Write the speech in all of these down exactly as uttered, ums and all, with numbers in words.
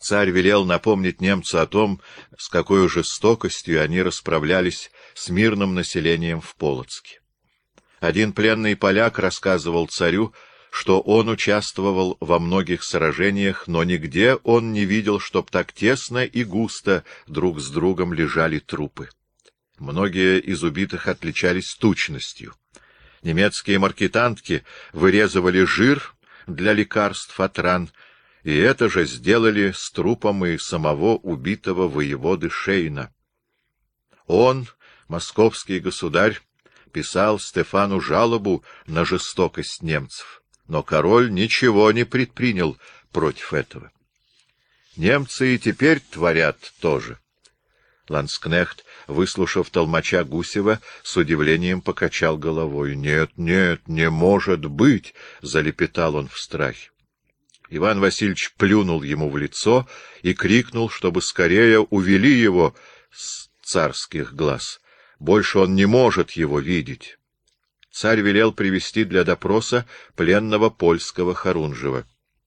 Царь велел напомнить немцу о том, с какой жестокостью они расправлялись с мирным населением в Полоцке. Один пленный поляк рассказывал царю, что он участвовал во многих сражениях, но нигде он не видел, чтоб так тесно и густо друг с другом лежали трупы. Многие из убитых отличались тучностью. Немецкие маркетантки вырезывали жир для лекарств от ран, и это же сделали с трупом и самого убитого воеводы Шейна. Он, московский государь, писал Стефану жалобу на жестокость немцев, но король ничего не предпринял против этого. Немцы и теперь творят то же. Ланскнехт, выслушав толмача Гусева, с удивлением покачал головой. — Нет, нет, не может быть! — залепетал он в страхе. Иван Васильевич плюнул ему в лицо и крикнул, чтобы скорее увели его с царских глаз. Больше он не может его видеть. Царь велел привести для допроса пленного польского Харунжева.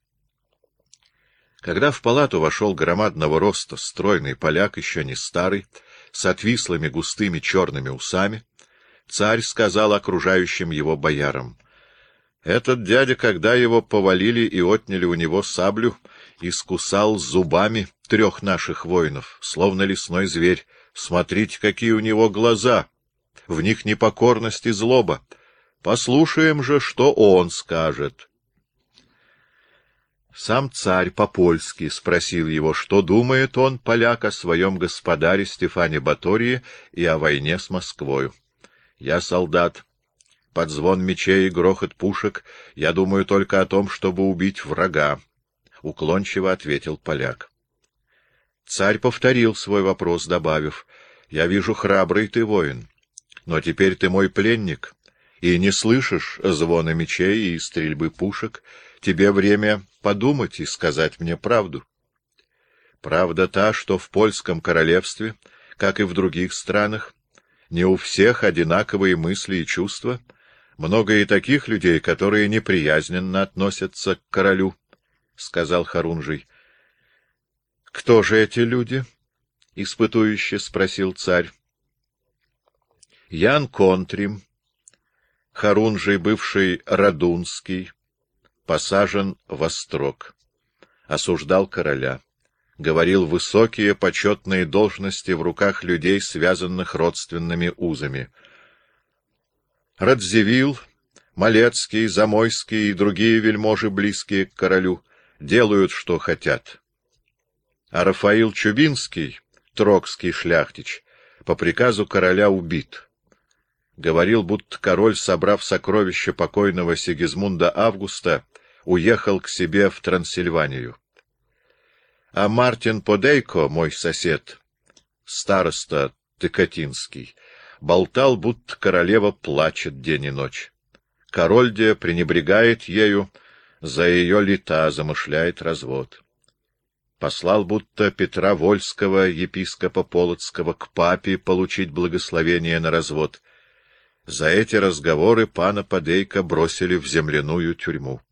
Когда в палату вошел громадного роста стройный поляк, еще не старый, с отвислыми густыми черными усами, царь сказал окружающим его боярам: «Этот дядя, когда его повалили и отняли у него саблю, искусал зубами трех наших воинов, словно лесной зверь. Смотрите, какие у него глаза! В них непокорность и злоба. Послушаем же, что он скажет». Сам царь по-польски спросил его, что думает он, поляк, о своем господаре Стефане Батории и о войне с Москвою. «Я солдат. Под звон мечей и грохот пушек я думаю только о том, чтобы убить врага», — уклончиво ответил поляк. Царь повторил свой вопрос, добавив: «Я вижу, храбрый ты воин, но теперь ты мой пленник, и не слышишь звона мечей и стрельбы пушек. Тебе время подумать и сказать мне правду». Правда та, что в польском королевстве, как и в других странах, не у всех одинаковые мысли и чувства. Много и таких людей, которые неприязненно относятся к королю, — сказал Харунжий. — Кто же эти люди? — испытующе спросил царь. — Ян Контрим, Харунжий, бывший Радунский, посажен во строк, осуждал короля, говорил высокие почетные должности в руках людей, связанных родственными узами. Радзивилл, Малецкий, Замойский и другие вельможи, близкие к королю, делают, что хотят. А Рафаил Чубинский, трокский шляхтич, по приказу короля убит. Говорил, будто король, собрав сокровища покойного Сигизмунда Августа, уехал к себе в Трансильванию. А Мартин Подейко, мой сосед, староста Тыкатинский, болтал, будто королева плачет день и ночь. Король де пренебрегает ею, за ее лета замышляет развод. Послал будто Петра Вольского, епископа Полоцкого, к папе получить благословение на развод. За эти разговоры пана Подейка бросили в земляную тюрьму.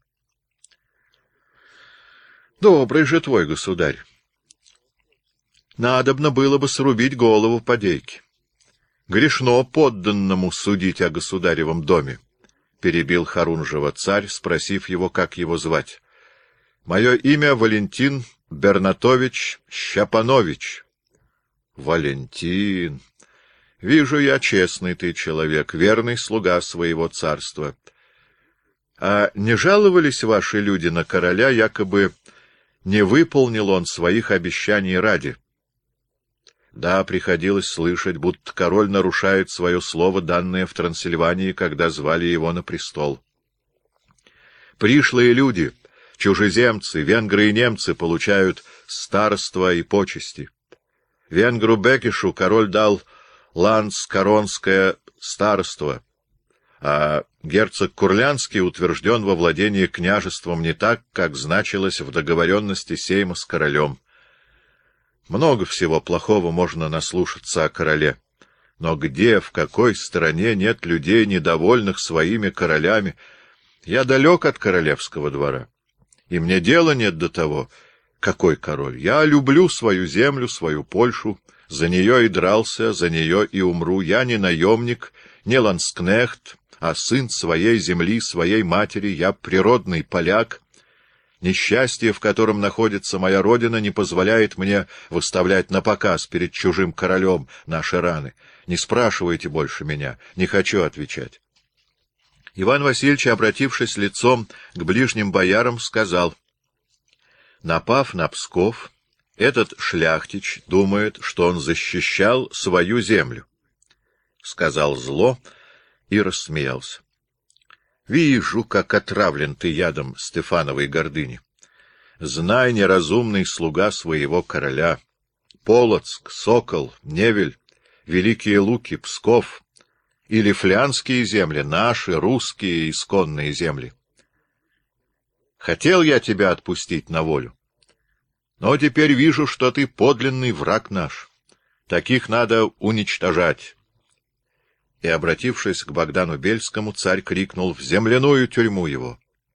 Добрый же твой государь. Надобно было бы срубить голову Подейке. Грешно подданному судить о государевом доме, — перебил Харунжева царь, спросив его, как его звать. — Мое имя Валентин Бернатович Щапанович. — Валентин. Вижу я, честный ты человек, верный слуга своего царства. А не жаловались ваши люди на короля, якобы не выполнил он своих обещаний ради? Да, приходилось слышать, будто король нарушает свое слово, данное в Трансильвании, когда звали его на престол. Пришлые люди, чужеземцы, венгры и немцы получают староство и почести. Венгру Бекишу король дал ланскоронское староство, а герцог Курлянский утвержден во владении княжеством не так, как значилось в договоренности сейма с королем. Много всего плохого можно наслушаться о короле, но где, в какой стране нет людей, недовольных своими королями? Я далек от королевского двора, и мне дела нет до того, Какой король? Я люблю свою землю, свою Польшу, за нее и дрался, за нее и умру. Я не наемник, не ланскнехт, а сын своей земли, своей матери. Я природный поляк. Несчастье, в котором находится моя родина, не позволяет мне выставлять напоказ перед чужим королем наши раны. Не спрашивайте больше меня, не хочу отвечать. Иван Васильевич, обратившись лицом к ближним боярам, сказал: напав на Псков, этот шляхтич думает, что он защищал свою землю. Сказал зло и рассмеялся. Вижу, как отравлен ты ядом Стефановой гордыни. Знай, неразумный слуга своего короля, Полоцк, Сокол, Невель, Великие Луки, Псков или флянские земли, наши, русские, исконные земли. Хотел я тебя отпустить на волю, но теперь вижу, что ты подлинный враг наш. Таких надо уничтожать. И, обратившись к Богдану Бельскому, царь крикнул: в земляную тюрьму его.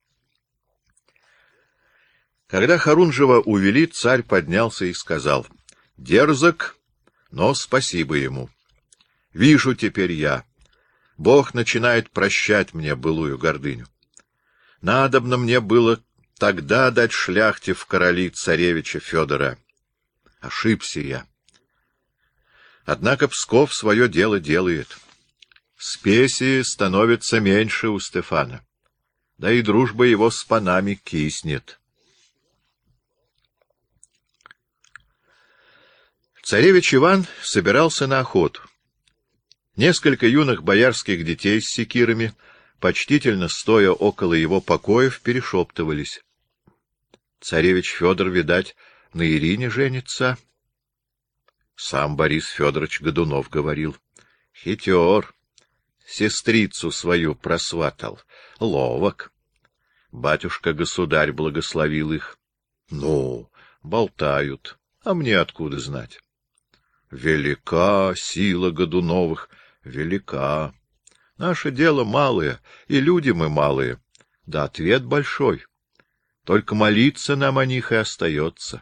Когда Харунжева увели, царь поднялся и сказал: дерзок, но спасибо ему. Вижу теперь я, Бог начинает прощать мне былую гордыню. Надобно мне было тогда дать шляхте в короли царевича Федора. Ошибся я. Однако Псков свое дело делает. Спеси становится меньше у Стефана, да и дружба его с панами киснет. Царевич Иван собирался на охоту. Несколько юных боярских детей с секирами, почтительно стоя около его покоев, перешептывались. Царевич Федор, видать, на Ирине женится. Сам Борис Федорович Годунов говорил: хитер. Сестрицу свою просватал. Ловок. Батюшка-государь благословил их. Ну, болтают. А мне откуда знать? Велика сила Годуновых, велика. Наше дело малое, и люди мы малые. Да ответ большой. Только молиться нам о них и остается.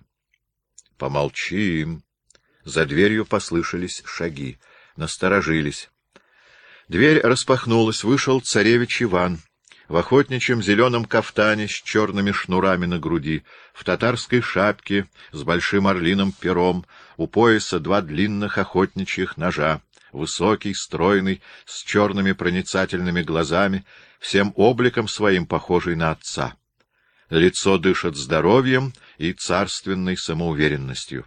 Помолчим. За дверью послышались шаги. Насторожились. Дверь распахнулась, вышел царевич Иван в охотничьем зеленом кафтане с черными шнурами на груди, в татарской шапке с большим орлиным пером, у пояса два длинных охотничьих ножа, высокий, стройный, с черными проницательными глазами, всем обликом своим похожий на отца. Лицо дышит здоровьем и царственной самоуверенностью.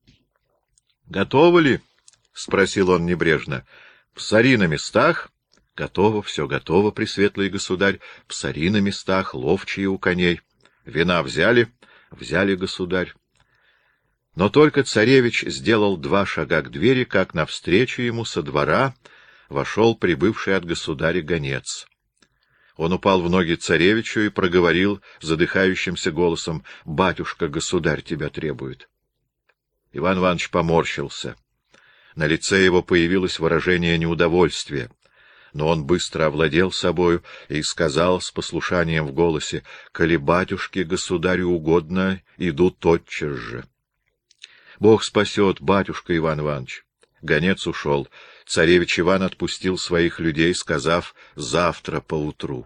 — Готовы ли? — спросил он небрежно. — Псари на местах? — Готово, все готово, пресветлый государь. Псари на местах, ловчие у коней. Вина взяли? — Взяли, государь. Но только царевич сделал два шага к двери, как навстречу ему со двора вошел прибывший от государя гонец. Он упал в ноги царевичу и проговорил задыхающимся голосом: — Батюшка, государь тебя требует. Иван Иванович поморщился. На лице его появилось выражение неудовольствия, но он быстро овладел собою и сказал с послушанием в голосе: — Коли батюшке государю угодно, иду тотчас же. — Бог спасет, батюшка Иван Иванович. Гонец ушел. Царевич Иван отпустил своих людей, сказав: завтра поутру.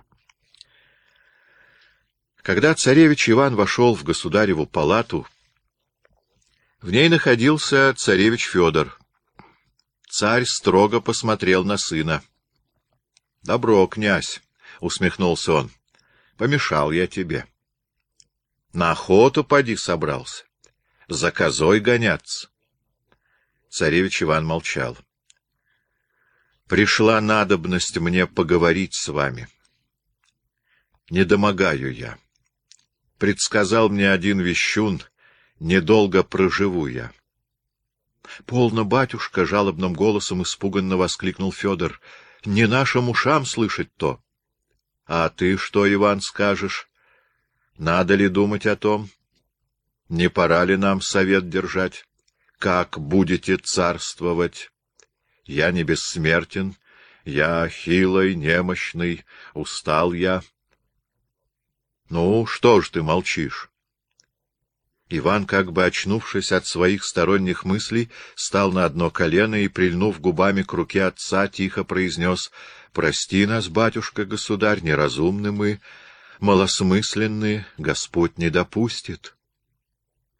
Когда царевич Иван вошел в государеву палату, в ней находился царевич Федор. Царь строго посмотрел на сына. — Добро, князь, — усмехнулся он, — помешал я тебе. На охоту поди собрался, за козой гоняться. Царевич Иван молчал. — Пришла надобность мне поговорить с вами. Недомогаю я. Предсказал мне один вещун, недолго проживу я. — Полно, батюшка! — жалобным голосом испуганно воскликнул Федор. — Не нашим ушам слышать то. — А ты что, Иван, скажешь? Надо ли думать о том? Не пора ли нам совет держать? Как будете царствовать? Я не бессмертен, я хилый, немощный, устал я. Ну, что ж ты молчишь? Иван, как бы очнувшись от своих сторонних мыслей, стал на одно колено и, прильнув губами к руке отца, тихо произнес: «Прости нас, батюшка-государь, неразумны мы, малосмысленны, Господь не допустит».